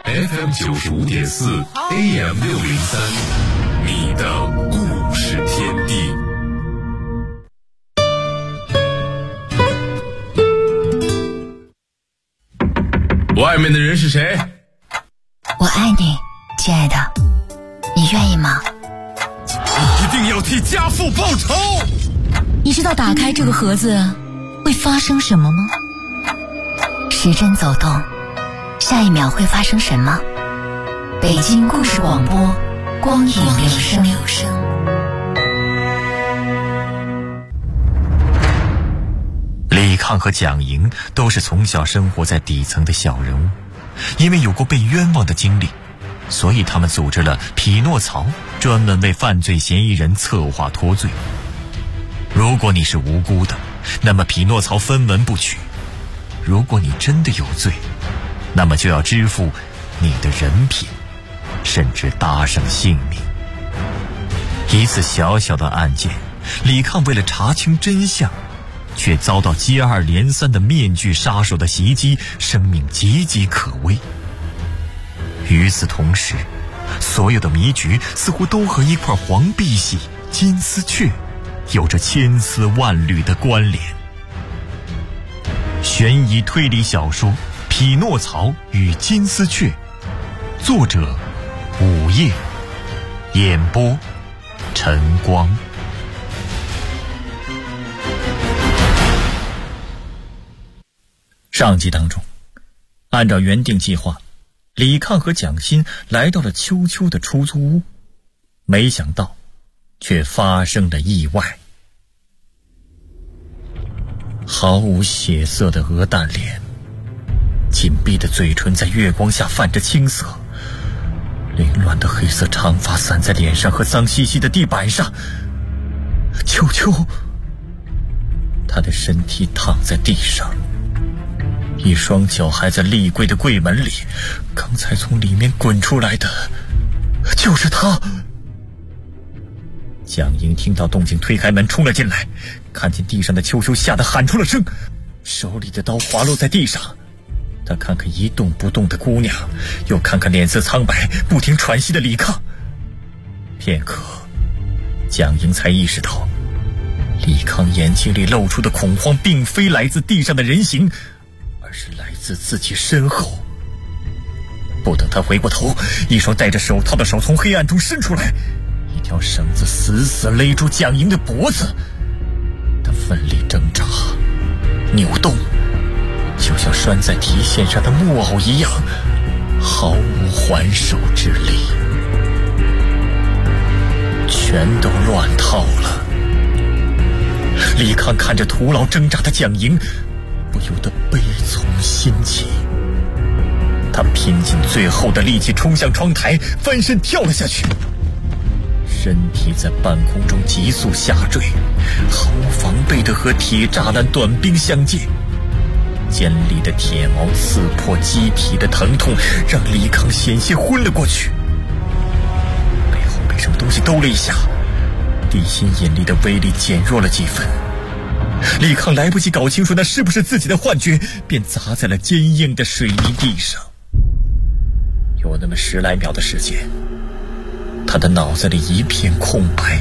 FM 95.4 AM 603，你的故事天地。外面的人是谁？ 我爱你，亲爱的，你愿意吗？ 你一定要替家父报仇！ 你知道打开这个盒子会发生什么吗？时针走动，下一秒会发生什么？北京故事广播，光影留声。 李抗和蒋莹都是从小生活在底层的小人物，因为有过被冤枉的经历，所以他们组织了匹诺曹，专门为犯罪嫌疑人策划脱罪。如果你是无辜的，那么匹诺曹分文不取；如果你真的有罪，那么就要支付你的人品，甚至搭上性命。一次小小的案件，李抗为了查清真相，却遭到接二连三的面具杀手的袭击，生命岌岌可危。与此同时，所有的迷局似乎都和一块黄碧玺、金丝雀有着千丝万缕的关联。悬疑推理小说《匹诺曹与金丝雀》，作者午夜，演播晨光。上集当中，按照原定计划，李抗和蒋欣来到了秋秋的出租屋，没想到却发生了意外。毫无血色的鹅蛋脸，紧闭的嘴唇在月光下泛着青色，凌乱的黑色长发散在脸上和脏兮兮的地板上。秋秋，他的身体躺在地上，一双脚还在立柜的柜门里，刚才从里面滚出来的就是他。蒋莹听到动静推开门冲了进来，看见地上的秋秋，吓得喊出了声，手里的刀滑落在地上。他看看一动不动的姑娘，又看看脸色苍白不停喘息的李抗。片刻，蒋莹才意识到，李抗眼睛里露出的恐慌并非来自地上的人形，而是来自自己身后。不等他回过头，一双戴着手套的手从黑暗中伸出来，一条绳子死死勒住蒋莹的脖子。他奋力挣扎扭动，就像拴在提线上的木偶一样，毫无还手之力，全都乱套了。李抗看着徒劳挣扎的蒋莹，不由得悲从心起。他拼尽最后的力气冲向窗台，翻身跳了下去，身体在半空中急速下坠，毫无防备地和铁栅栏短兵相接。尖利的铁矛刺破机体的疼痛让李抗险些昏了过去。背后被什么东西兜了一下，地心引力的威力减弱了几分。李抗来不及搞清楚那是不是自己的幻觉，便砸在了坚硬的水泥地上。有那么10来秒的时间，他的脑子里一片空白，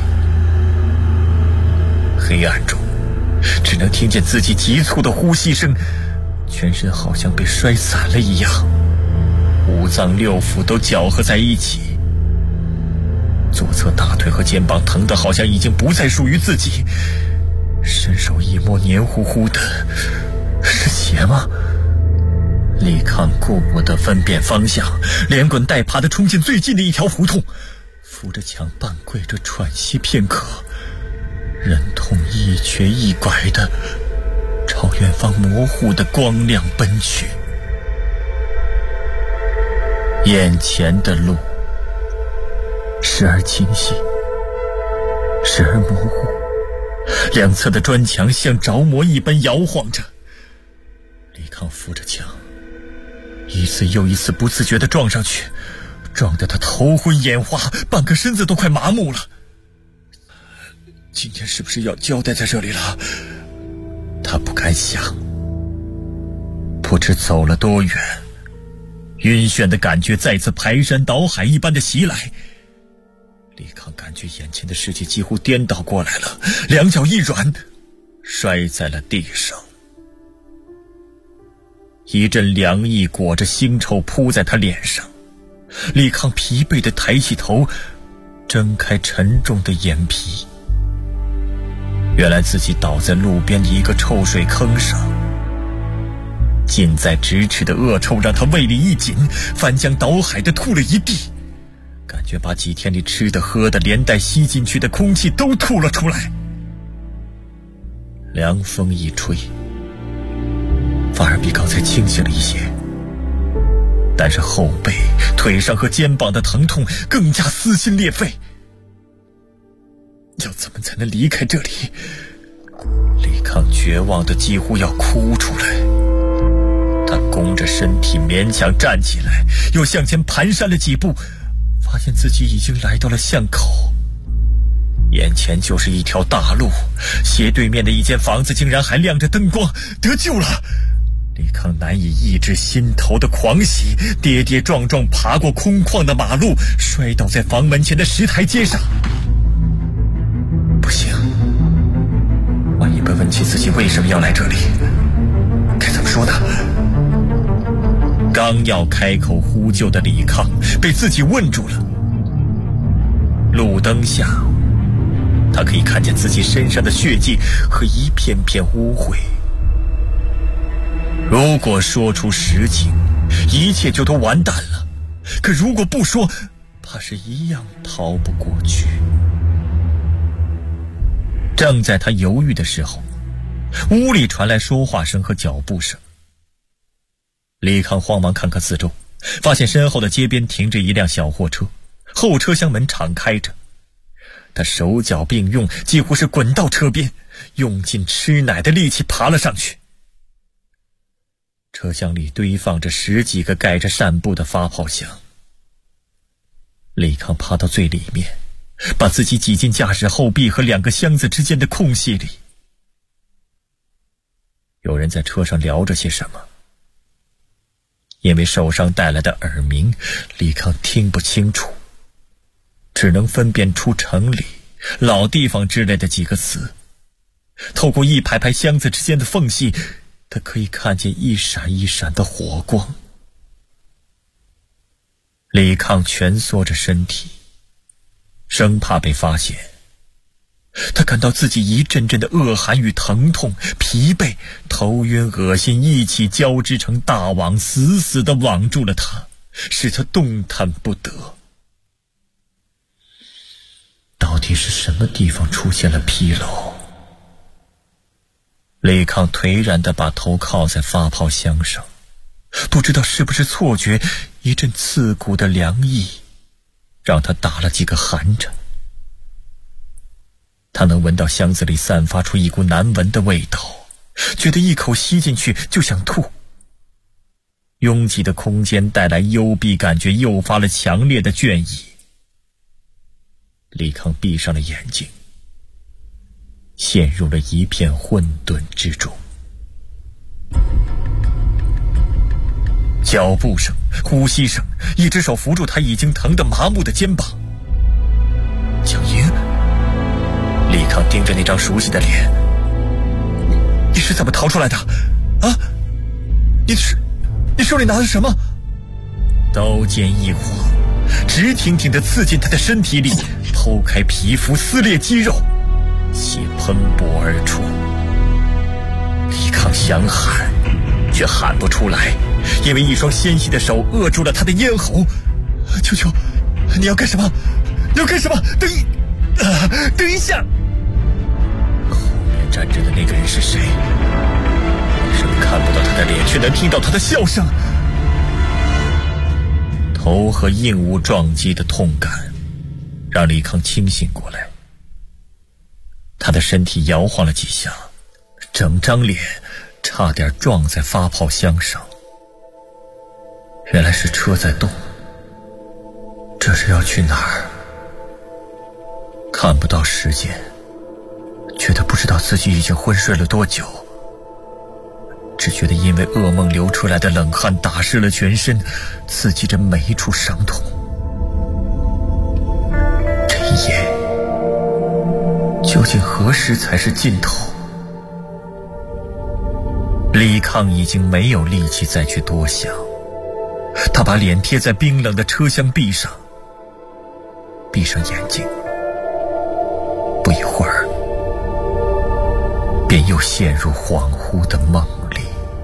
黑暗中只能听见自己急促的呼吸声，全身好像被摔散了一样，五脏六腑都搅合在一起。左侧大腿和肩膀疼得好像已经不再属于自己，伸手一摸，黏糊糊的，是血吗？李抗顾不得分辨方向，连滚带爬地冲进最近的一条胡同，扶着墙半跪着喘息片刻，忍痛一瘸一拐地朝远方模糊的光亮奔去。眼前的路时而清晰，时而模糊，两侧的砖墙像着魔一般摇晃着。李抗扶着墙，一次又一次不自觉地撞上去，撞得他头昏眼花，半个身子都快麻木了。今天是不是要交代在这里了？他不敢想。不知走了多远， 晕眩的感觉再次排山倒海一般的袭来。李康感觉眼前的世界几乎颠倒过来了，两脚一软，摔在了地上。一阵凉意裹着腥臭扑在他脸上，李康疲惫地抬起头，睁开沉重的眼皮。原来自己倒在路边的一个臭水坑上，近在咫尺的恶臭让他胃里一紧，翻江倒海地吐了一地，感觉把几天里吃的喝的连带吸进去的空气都吐了出来。凉风一吹，反而比刚才清醒了一些，但是后背、腿上和肩膀的疼痛更加撕心裂肺。要怎么才能离开这里？李康绝望的几乎要哭出来。他弓着身体勉强站起来，又向前蹒跚了几步，发现自己已经来到了巷口。眼前就是一条大路，斜对面的一间房子竟然还亮着灯光，得救了！李康难以抑制心头的狂喜，跌跌撞撞爬过空旷的马路，摔倒在房门前的石台阶上。不行，万一被问起自己为什么要来这里，该怎么说呢？刚要开口呼救的李康被自己问住了。路灯下，他可以看见自己身上的血迹和一片片污秽。如果说出实情，一切就都完蛋了，可如果不说，怕是一样逃不过去。正在他犹豫的时候，屋里传来说话声和脚步声。李康慌忙看看四周，发现身后的街边停着一辆小货车，后车厢门敞开着。他手脚并用，几乎是滚到车边，用尽吃奶的力气爬了上去。车厢里堆放着10几个盖着扇布的发泡箱。李康爬到最里面，把自己挤进驾驶后壁和2个箱子之间的空隙里。有人在车上聊着些什么，因为受伤带来的耳鸣，李康听不清楚，只能分辨出城里、老地方之类的几个词。透过一排排箱子之间的缝隙，他可以看见一闪一闪的火光。李康蜷缩着身体，生怕被发现。他感到自己一阵阵的恶寒与疼痛，疲惫、头晕、恶心一起交织成大网，死死地网住了他，使他动弹不得。到底是什么地方出现了纰漏？李康颓然地把头靠在发泡箱上，不知道是不是错觉，一阵刺骨的凉意让他打了几个寒颤。他能闻到箱子里散发出一股难闻的味道，觉得一口吸进去就想吐。拥挤的空间带来幽闭感觉，诱发了强烈的倦意。李康闭上了眼睛，陷入了一片混沌之中。脚步声、呼吸声，一只手扶住他已经疼得麻木的肩膀。蒋莹，李康盯着那张熟悉的脸，你是怎么逃出来的？啊，你手里拿的什么？刀尖一晃，直挺挺地刺进他的身体里，剖开皮肤，撕裂肌肉，血喷薄而出。李康想喊，却喊不出来，因为一双纤细的手扼住了他的咽喉。求求，你要干什么？你要干什么？等一下！后面站着的那个人是谁？为什么看不到他的脸，却能听到他的笑声？头和硬物撞击的痛感让李康清醒过来。他的身体摇晃了几下，整张脸差点撞在发泡箱上。原来是车在动，这是要去哪儿？看不到时间，觉得不知道自己已经昏睡了多久，只只觉得因为噩梦流出来的冷汗打湿了全身，刺激着每一处伤痛。这一夜究竟何时才是尽头？李抗已经没有力气再去多想，他把脸贴在冰冷的车厢壁上，闭上眼睛，不一会儿便又陷入恍惚的梦里。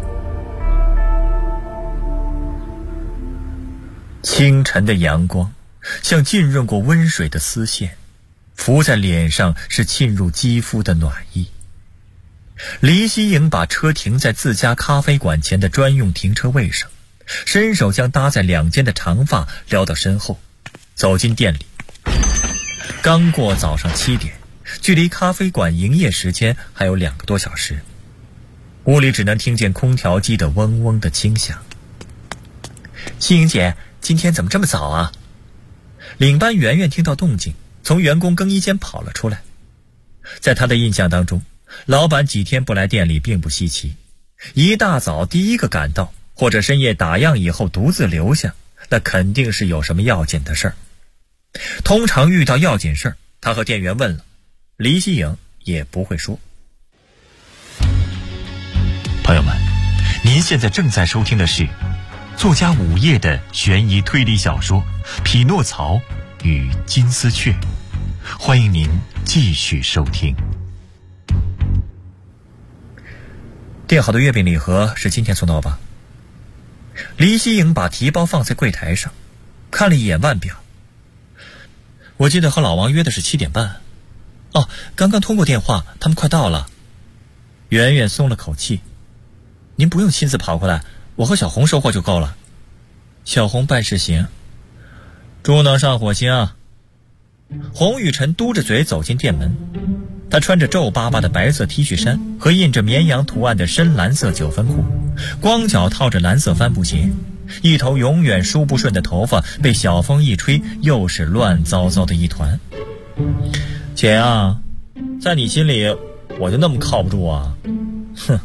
清晨的阳光像浸润过温水的丝线，浮在脸上是沁入肌肤的暖意。黎希颖把车停在自家咖啡馆前的专用停车位上，伸手将搭在两肩的长发撩到身后，走进店里。刚过早上7点，距离咖啡馆营业时间还有2个多小时，屋里只能听见空调机的嗡嗡的轻响。希颖姐，今天怎么这么早啊？领班圆圆听到动静，从员工更衣间跑了出来。在他的印象当中，老板几天不来店里并不稀奇，一大早第一个赶到，或者深夜打烊以后独自留下，那肯定是有什么要紧的事儿。通常遇到要紧事儿，他和店员问了，黎希颖也不会说。 朋友们，您现在正在收听的是作家午夜的悬疑推理小说《匹诺曹与金丝雀》，欢迎您继续收听。 订好的月饼礼盒是今天送到吧？黎希颖把提包放在柜台上，看了一眼腕表。我记得和老王约的是7点半。哦，刚刚通过电话，他们快到了。圆圆松了口气。您不用亲自跑过来，我和小红收货就够了。小红办事行。猪能上火星啊。洪雨辰嘟着嘴走进店门，他穿着皱巴巴的白色 T 恤衫和印着绵羊图案的深蓝色9分裤，光脚套着蓝色帆布鞋，一头永远梳不顺的头发被小风一吹，又是乱糟糟的一团。姐啊，在你心里我就那么靠不住啊？哼！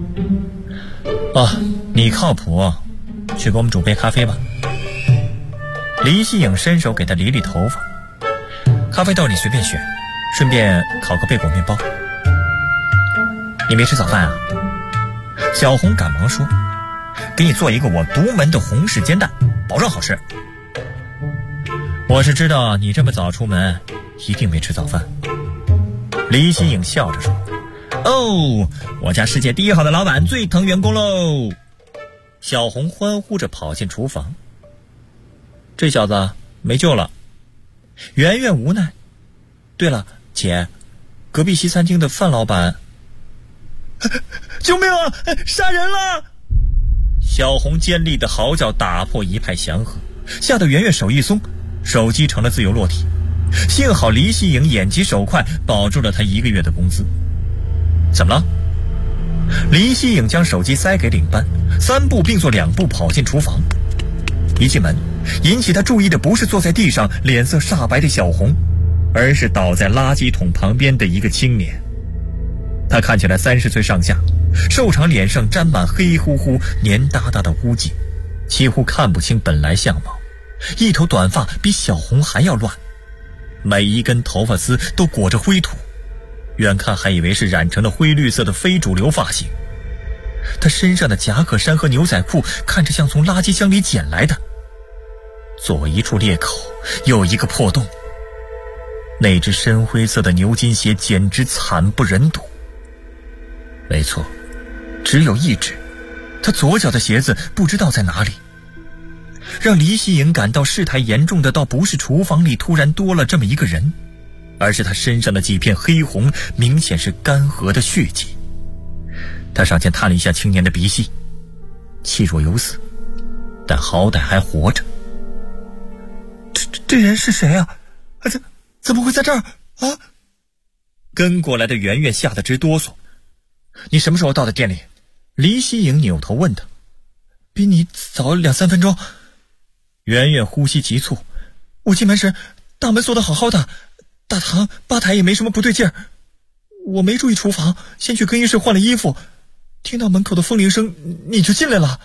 啊，你靠谱，去给我们煮杯咖啡吧。黎希颖伸手给他理理头发，咖啡豆你随便选，顺便烤个贝果面包。你没吃早饭啊？小红赶忙说，给你做一个我独门的红柿煎蛋，保证好吃。我是知道你这么早出门一定没吃早饭。黎希颖笑着说，哦，我家世界第一好的老板最疼员工喽。小红欢呼着跑进厨房，这小子没救了。圆圆无奈，对了，姐，隔壁西餐厅的范老板，救命啊，杀人了！小红尖利的嚎叫打破一派祥和，吓得圆圆手一松，手机成了自由落体。幸好黎希颖眼疾手快，保住了他1个月的工资。怎么了？黎希颖将手机塞给领班，3步并作2步跑进厨房。一进门，引起他注意的不是坐在地上脸色煞白的小红，而是倒在垃圾桶旁边的一个青年。他看起来30岁上下，瘦长脸上沾满黑乎乎黏哒哒的污迹，几乎看不清本来相貌。一头短发比小红还要乱，每一根头发丝都裹着灰土，远看还以为是染成了灰绿色的非主流发型。他身上的夹克衫和牛仔裤看着像从垃圾箱里捡来的，左一处裂口，右一个破洞。那只深灰色的牛津鞋简直惨不忍睹。没错，只有一只，他左脚的鞋子不知道在哪里。让黎希颖感到事态严重的倒不是厨房里突然多了这么一个人，而是他身上的几片黑红，明显是干涸的血迹。他上前探了一下青年的鼻息，气若游丝，但好歹还活着。这人是谁啊？怎么会在这儿啊？跟过来的圆圆吓得直哆嗦。你什么时候到的店里？黎希颖扭头问他。比你早2-3分钟。圆圆呼吸急促，我进门时大门锁得好好的，大堂吧台也没什么不对劲儿。我没注意厨房，先去更衣室换了衣服， 听到门口的风铃声，你就进来了。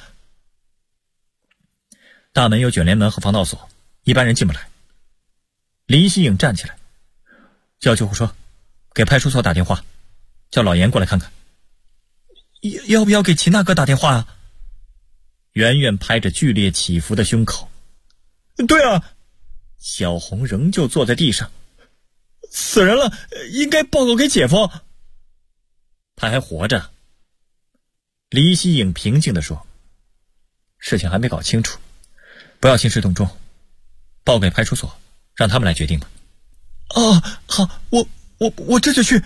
大门有卷帘门和防盗锁，一般人进不来。李希颖站起来，叫救护车，给派出所打电话，叫老严过来看看。要不要给秦大哥打电话啊？圆圆拍着剧烈起伏的胸口。对啊。小红仍旧坐在地上。死人了，应该报告给姐夫。他还活着。李希颖平静地说，事情还没搞清楚，不要兴师动众，报给派出所，让他们来决定吧。哦，好，我这就去。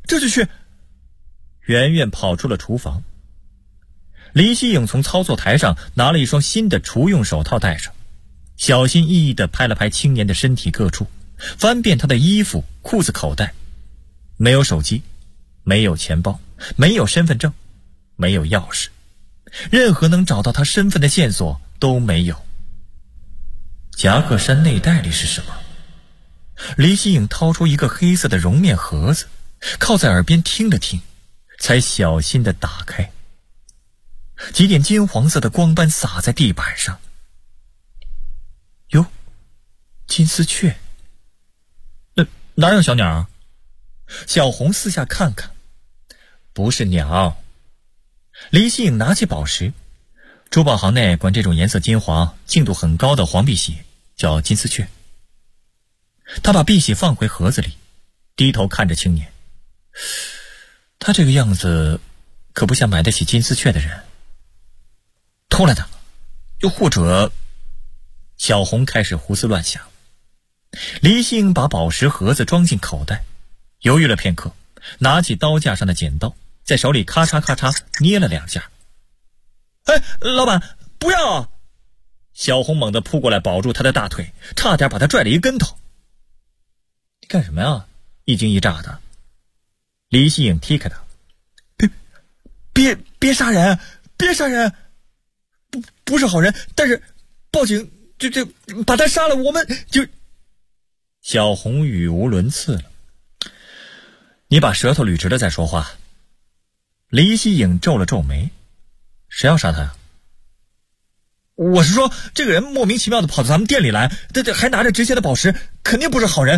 圆圆跑出了厨房。李希颖从操作台上拿了一双新的厨用手套戴上，小心翼翼地拍了拍青年的身体各处，翻遍他的衣服裤子口袋，没有手机，没有钱包，没有身份证，没有钥匙，任何能找到他身份的线索都没有。夹克衫内袋里是什么？李希颖掏出一个黑色的绒面盒子，靠在耳边听了听，才小心地打开。几点金黄色的光斑洒在地板上。哟，金丝雀。哪有小鸟？小红四下看看，不是鸟。李希颖拿起宝石，珠宝行内管这种颜色金黄、净度很高的黄碧玺叫金丝雀。他把碧玺放回盒子里，低头看着青年。他这个样子可不像买得起金丝雀的人。偷来的，又或者……小红开始胡思乱想。李希颖把宝石盒子装进口袋，犹豫了片刻，拿起刀架上的剪刀，在手里咔嚓咔嚓捏了两下。哎，老板，不要！小红猛地扑过来保住他的大腿，差点把他拽了一跟头。你干什么呀？一惊一乍的。李希颖踢开他。别杀人！别杀人！不是好人，但是报警就把他杀了，我们就……小红语无伦次了。你把舌头捋直了再说话。李希颖皱了皱眉。谁要杀他呀？我是说，这个人莫名其妙的跑到咱们店里来，还拿着值钱的宝石，肯定不是好人。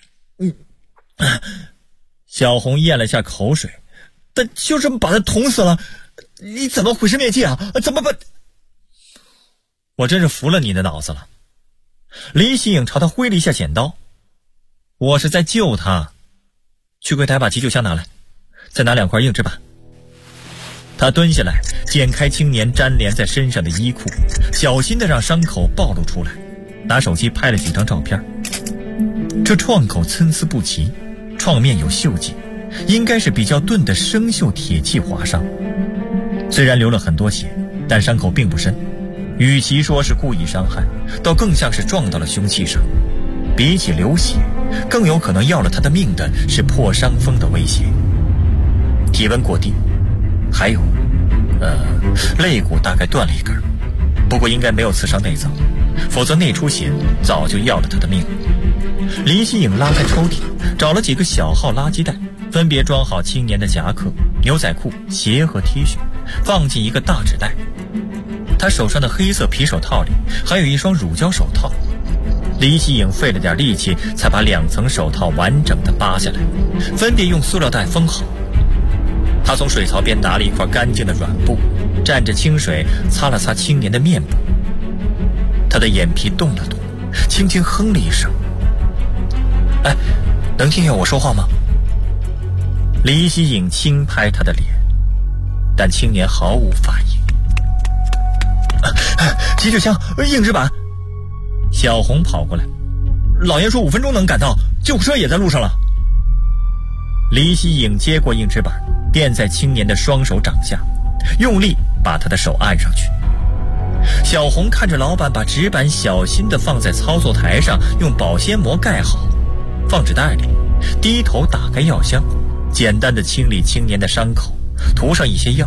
小红咽了下口水，但就这么把他捅死了，你怎么毁尸灭迹啊？怎么把……我真是服了你的脑子了。李希颖朝他挥了一下剪刀。我是在救他。去柜台把急救箱拿来，再拿2块硬纸板。他蹲下来，剪开青年粘连在身上的衣裤，小心地让伤口暴露出来，拿手机拍了几张照片。这创口参差不齐，创面有锈迹，应该是比较钝的生锈铁器划伤。虽然流了很多血，但伤口并不深，与其说是故意伤害，倒更像是撞到了凶器上。比起流血，更有可能要了他的命的是破伤风的威胁。体温过低，还有肋骨大概断了一根，不过应该没有刺伤内脏，否则内出血早就要了他的命了。李希颖拉开抽屉，找了几个小号垃圾袋，分别装好青年的夹克、牛仔裤、鞋和 T 恤，放进一个大纸袋。他手上的黑色皮手套里还有一双乳胶手套。李希颖费了点力气，才把2层手套完整的扒下来，分别用塑料袋封好。他从水槽边拿了一块干净的软布，蘸着清水擦了擦青年的面部。他的眼皮动了动，轻轻哼了一声。哎，能听见我说话吗？李希颖轻拍他的脸，但青年毫无反应。急救箱，硬纸板。小红跑过来，老爷说5分钟能赶到，救护车也在路上了。李希颖接过硬纸板，垫在青年的双手掌下，用力把他的手按上去。小红看着老板把纸板小心地放在操作台上，用保鲜膜盖好，放纸袋里，低头打开药箱，简单地清理青年的伤口，涂上一些药。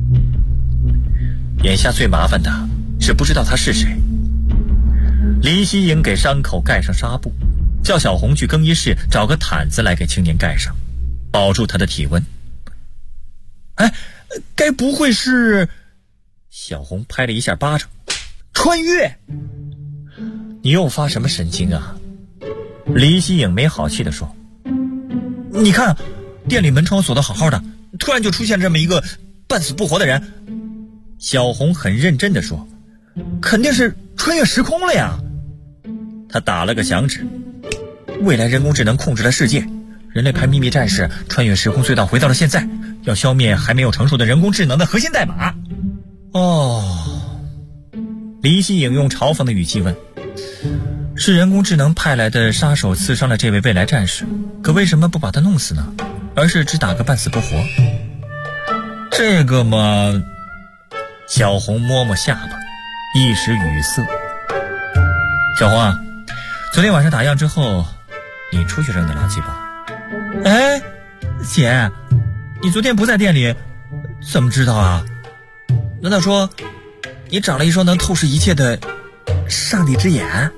眼下最麻烦的是不知道他是谁。李希颖给伤口盖上纱布，叫小红去更衣室找个毯子来给青年盖上，保住他的体温。哎， 该不会是……小红拍了一下巴掌，穿越！你又发什么神经啊？李希颖没好气地说：“你看，店里门窗锁得好好的，突然就出现这么一个半死不活的人。”小红很认真地说：“肯定是穿越时空了呀！”他打了个响指，未来人工智能控制了世界，人类派秘密战士穿越时空隧道回到了现在，要消灭还没有成熟的人工智能的核心代码。哦，李希颖用嘲讽的语气问：“是人工智能派来的杀手刺伤了这位未来战士，可为什么不把他弄死呢？而是只打个半死不活？”这个嘛……小红摸摸下巴，一时语塞。小红啊，昨天晚上打烊之后，你出去扔的垃圾吧？哎，姐，你昨天不在店里，怎么知道啊？难道说你长了一双能透视一切的上帝之眼？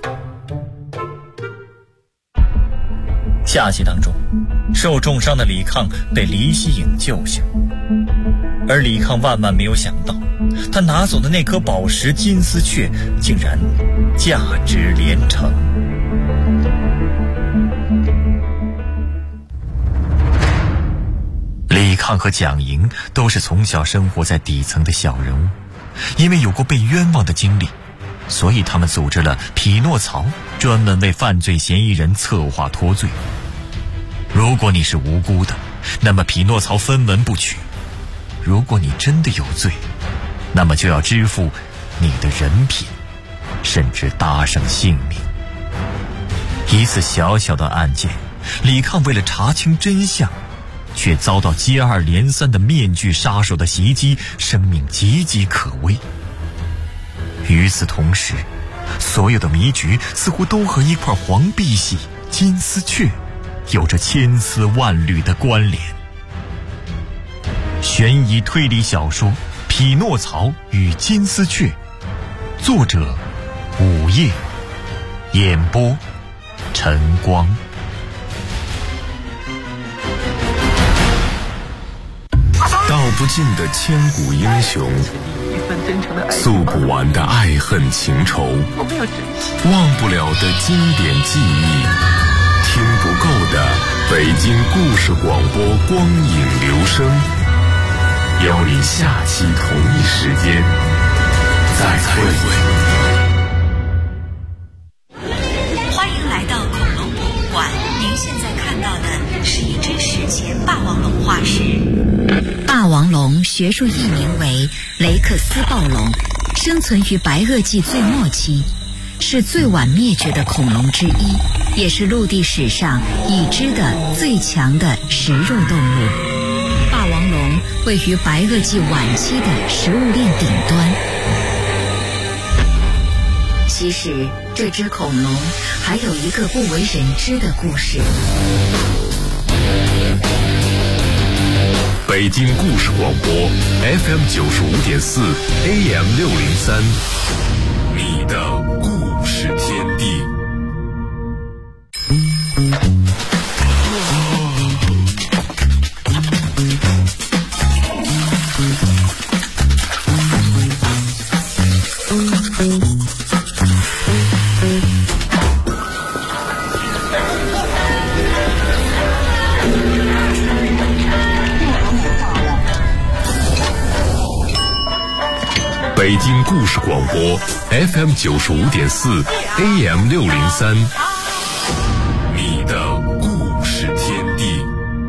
下集当中，受重伤的李抗被李希颖救下，而李抗万万没有想到，他拿走的那颗宝石金丝雀竟然价值连城。 李抗和蒋莹都是从小生活在底层的小人物，因为有过被冤枉的经历，所以他们组织了匹诺曹，专门为犯罪嫌疑人策划脱罪。如果你是无辜的，那么匹诺曹分文不取；如果你真的有罪，那么就要支付你的人品，甚至搭上性命。一次小小的案件，李抗为了查清真相，却遭到接二连三的面具杀手的袭击，生命岌岌可危。与此同时，所有的谜局似乎都和一块黄碧玺金丝雀有着千丝万缕的关联。悬疑推理小说《匹诺曹与金丝雀》，作者午夜，演播晨光。 道不尽的千古英雄，诉不完的爱恨情仇，忘不了的经典记忆，听不够的北京故事广播光影留声，邀你下期同一时间再会。 欢迎来到恐龙博物馆，您现在看到的是一只史前霸王龙化石。霸王龙学术译名为雷克斯暴龙，生存于白垩纪最末期，是最晚灭绝的恐龙之一，也是陆地史上已知的最强的食肉动物。霸王龙位于白垩纪晚期的食物链顶端。其实这只恐龙还有一个不为人知的故事。 北京故事广播 FM 95.4 AM 603，你的故事天地。北京故事广播 FM 95.4 AM 603，你的故事天地。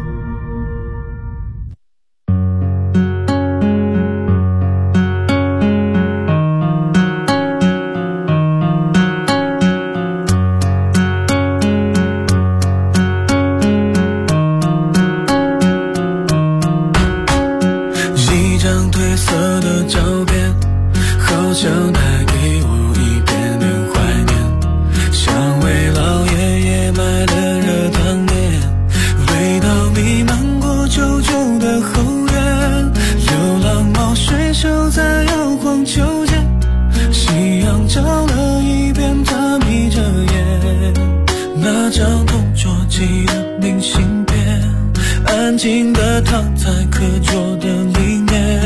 一张褪色的照片，好像带给我一点点怀念，像为老爷爷买的热汤面，味道弥漫过旧旧的后院，流浪猫睡熟在摇晃秋千，夕阳照了一遍，它眯着眼，那张同桌寄的明信片，安静地躺在课桌的里面。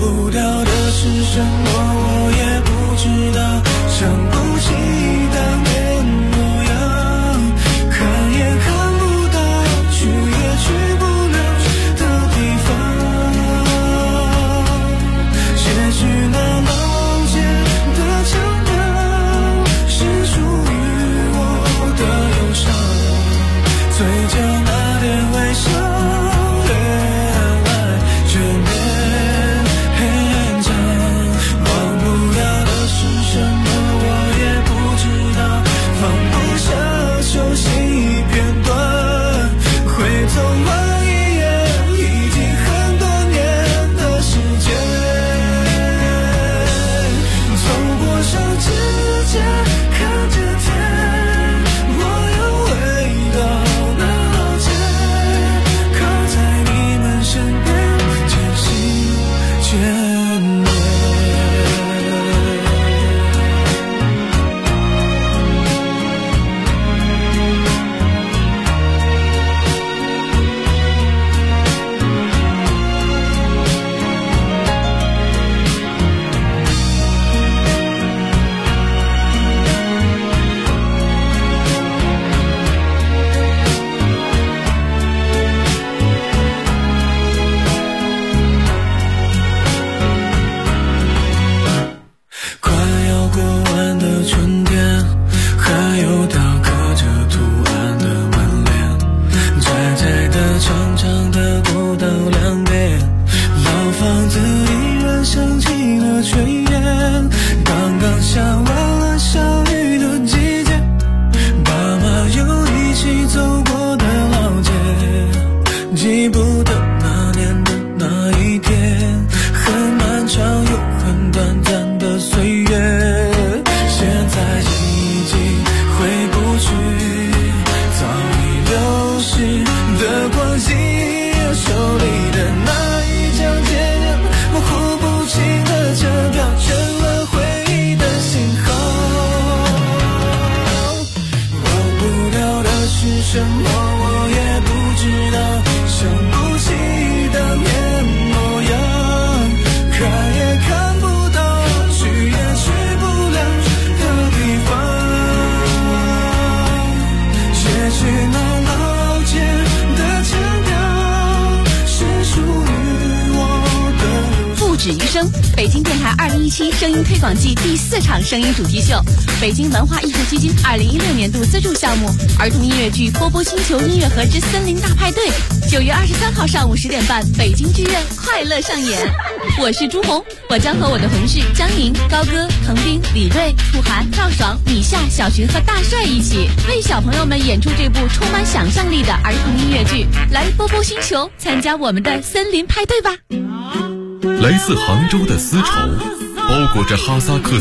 不掉的是什么，我也不知道，想不起当年模样，看也看不到，去也去不了的地方。也许那老街的腔调是属于我的忧伤，嘴角那点微笑什么我也不知道，想不起当年模样，看也看不到，去也去不了的地方。也许那老街的腔调是属于我的。 不止于声，北京电台2017声音推广季第4场声音主题秀，北京文化艺术基金2016年度资助项目儿童音乐剧《波波星球音乐盒之森林大派对》，9月23号上午10点半，北京剧院快乐上演。我是朱红，我将和我的同事张莹、高歌、滕斌、李锐、楚涵、赵爽、米夏、小徐和大帅一起为小朋友们演出这部充满想象力的儿童音乐剧。来波波星球参加我们的森林派对吧！ 来自杭州的丝绸，包裹着哈萨克